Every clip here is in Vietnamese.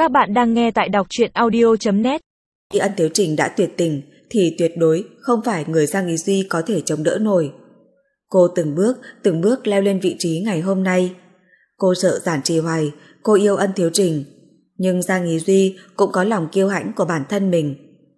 Các bạn đang nghe tại đọc truyện audio.net. Khi Ân Thiếu Trình đã tuyệt tình thì tuyệt đối không phải người Giang Ý Duy có thể chống đỡ nổi. Cô từng bước leo lên vị trí ngày hôm nay. Cô sợ Giản Trì Hoài, cô yêu Ân Thiếu Trình, nhưng Giang Ý Duy cũng có lòng kiêu hãnh của bản thân mình.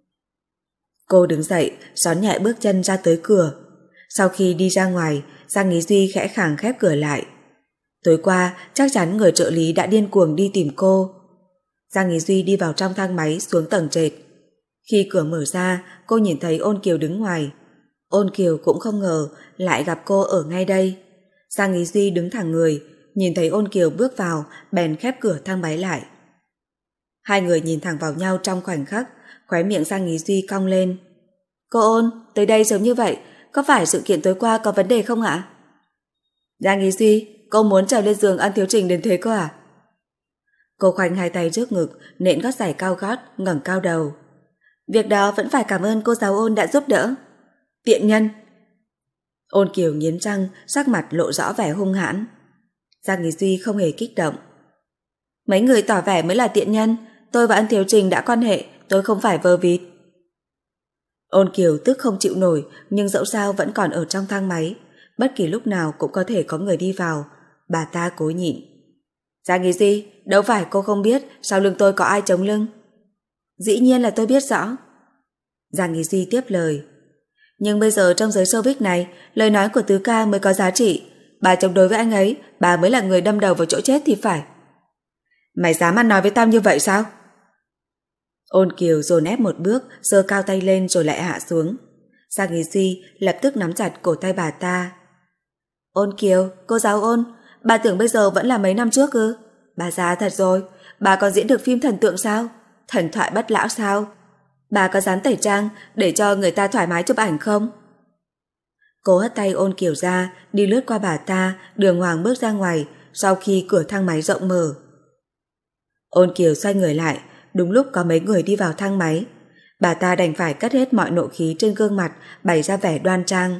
Cô đứng dậy, xón nhẹ bước chân ra tới cửa. Sau khi đi ra ngoài, Giang Ý Duy khẽ khàng khép cửa lại. Tối qua, chắc chắn người trợ lý đã điên cuồng đi tìm cô. Giang Ý Duy đi vào trong thang máy xuống tầng trệt. Khi cửa mở ra, cô nhìn thấy Ôn Kiều đứng ngoài. Ôn Kiều cũng không ngờ lại gặp cô ở ngay đây. Giang Ý Duy đứng thẳng người, nhìn thấy Ôn Kiều bước vào, bèn khép cửa thang máy lại. Hai người nhìn thẳng vào nhau trong khoảnh khắc, khóe miệng Giang Ý Duy cong lên. Cô Ôn, tới đây sớm như vậy, có phải sự kiện tối qua có vấn đề không ạ? Giang Ý Duy, cô muốn trèo lên giường Ân Thiếu Trình đến thế cơ à? Cô khoanh hai tay trước ngực, nện gót giày cao gót, ngẩng cao đầu. Việc đó vẫn phải cảm ơn cô giáo Ôn đã giúp đỡ. Tiện nhân! Ôn Kiều nghiến răng, sắc mặt lộ rõ vẻ hung hãn. Giang Ý Duy không hề kích động. Mấy người tỏ vẻ mới là tiện nhân, tôi và Ân Thiếu Trình đã quan hệ, tôi không phải vơ vịt. Ôn Kiều tức không chịu nổi, nhưng dẫu sao vẫn còn ở trong thang máy, bất kỳ lúc nào cũng có thể có người đi vào. Bà ta cố nhịn. Giang Ý Duy, đâu phải cô không biết sau lưng tôi có ai chống lưng. Dĩ nhiên là tôi biết rõ. Giang Ý Duy tiếp lời. Nhưng bây giờ trong giới showbiz này, lời nói của Tứ ca mới có giá trị. Bà chống đối với anh ấy, bà mới là người đâm đầu vào chỗ chết thì phải. Mày dám ăn nói với tao như vậy sao? Ôn Kiều dồn ép một bước, giơ cao tay lên rồi lại hạ xuống. Giang Ý Duy lập tức nắm chặt cổ tay bà ta. Ôn Kiều, cô giáo Ôn, bà tưởng bây giờ vẫn là mấy năm trước ư? Bà già thật rồi, bà còn diễn được phim thần tượng sao? Thần thoại bất lão sao? Bà có dám tẩy trang để cho người ta thoải mái chụp ảnh không? Cô hất tay Ôn Kiều ra, đi lướt qua bà ta, đường hoàng bước ra ngoài, sau khi cửa thang máy rộng mở. Ôn Kiều xoay người lại, đúng lúc có mấy người đi vào thang máy. Bà ta đành phải cất hết mọi nộ khí trên gương mặt, bày ra vẻ đoan trang.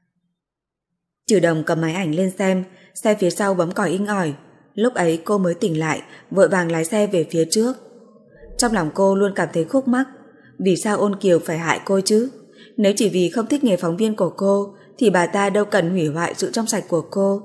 Trừ Đồng cầm máy ảnh lên xem, xe phía sau bấm còi inh ỏi. Lúc ấy cô mới tỉnh lại, vội vàng lái xe về phía trước. Trong lòng cô luôn cảm thấy khúc mắc. Vì sao Ôn Kiều phải hại cô chứ? Nếu chỉ vì không thích nghề phóng viên của cô, thì bà ta đâu cần hủy hoại sự trong sạch của cô.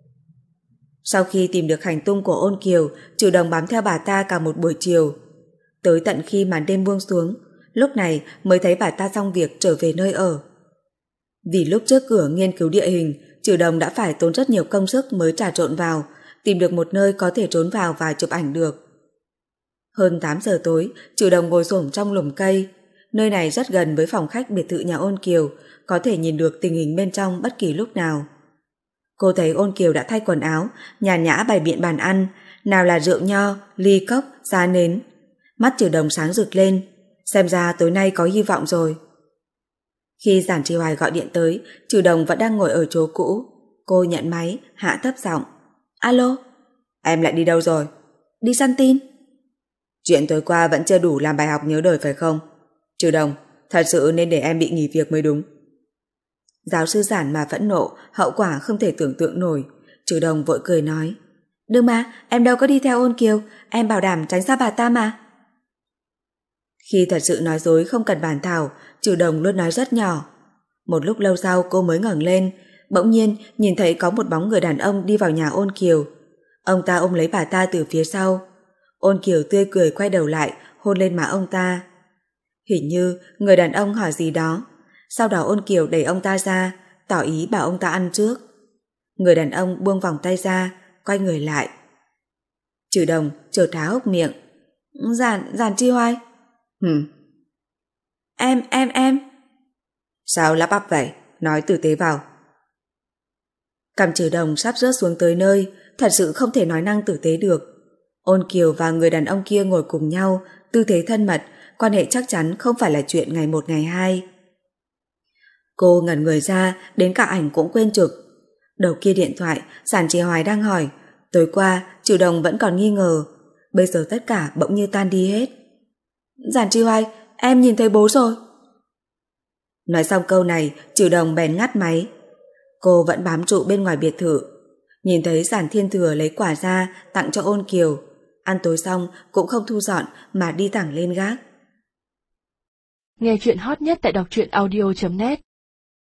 Sau khi tìm được hành tung của Ôn Kiều, Trừ Đồng bám theo bà ta cả một buổi chiều. Tới tận khi màn đêm buông xuống, lúc này mới thấy bà ta xong việc trở về nơi ở. Vì lúc trước cửa nghiên cứu địa hình, Trừ Đồng đã phải tốn rất nhiều công sức mới trà trộn vào, tìm được một nơi có thể trốn vào và chụp ảnh được. Hơn 8 giờ tối, Trừ Đồng ngồi xổm trong lùm cây. Nơi này rất gần với phòng khách biệt thự nhà Ôn Kiều, có thể nhìn được tình hình bên trong bất kỳ lúc nào. Cô thấy Ôn Kiều đã thay quần áo, nhàn nhã bày biện bàn ăn, nào là rượu nho, ly cốc, giá nến. Mắt Trừ Đồng sáng rực lên, xem ra tối nay có hy vọng rồi. Khi Giản Trì Hoài gọi điện tới, Trừ Đồng vẫn đang ngồi ở chỗ cũ. Cô nhận máy, hạ thấp giọng. Alo? Em lại đi đâu rồi? Đi săn tin. Chuyện tối qua vẫn chưa đủ làm bài học nhớ đời phải không? Trừ Đồng, thật sự nên để em bị nghỉ việc mới đúng. Giáo sư Giản mà phẫn nộ, hậu quả không thể tưởng tượng nổi. Trừ Đồng vội cười nói. Đừng mà, em đâu có đi theo Ôn Kiều, em bảo đảm tránh xa bà ta mà. Khi thật sự nói dối không cần bàn thảo, Trừ Đồng luôn nói rất nhỏ. Một lúc lâu sau cô mới ngẩng lên, bỗng nhiên nhìn thấy có một bóng người đàn ông đi vào nhà Ôn Kiều. Ông ta ôm lấy bà ta từ phía sau. Ôn Kiều tươi cười quay đầu lại, hôn lên má ông ta. Hình như người đàn ông hỏi gì đó. Sau đó Ôn Kiều đẩy ông ta ra, tỏ ý bảo ông ta ăn trước. Người đàn ông buông vòng tay ra, quay người lại. Trừ Đồng chợt há hốc miệng. Giản Trì Hoài. Em. Sao lắp bắp vậy? Nói tử tế vào. Cằm Trừ Đồng sắp rớt xuống tới nơi, thật sự không thể nói năng tử tế được. Ôn Kiều và người đàn ông kia ngồi cùng nhau, tư thế thân mật, quan hệ chắc chắn không phải là chuyện ngày một ngày hai. Cô ngẩn người ra, đến cả ảnh cũng quên chụp. Đầu kia điện thoại, Giản Trì Hoài đang hỏi. Tối qua, Trừ Đồng vẫn còn nghi ngờ. Bây giờ tất cả bỗng như tan đi hết. Giản Trì Hoài, em nhìn thấy bố rồi. Nói xong câu này, Trừ Đồng bèn ngắt máy. Cô vẫn bám trụ bên ngoài biệt thự. Nhìn thấy Giản Thiên Thừa lấy quả ra tặng cho Ôn Kiều. Ăn tối xong cũng không thu dọn mà đi thẳng lên gác. Nghe chuyện hot nhất tại đọc truyện audio.net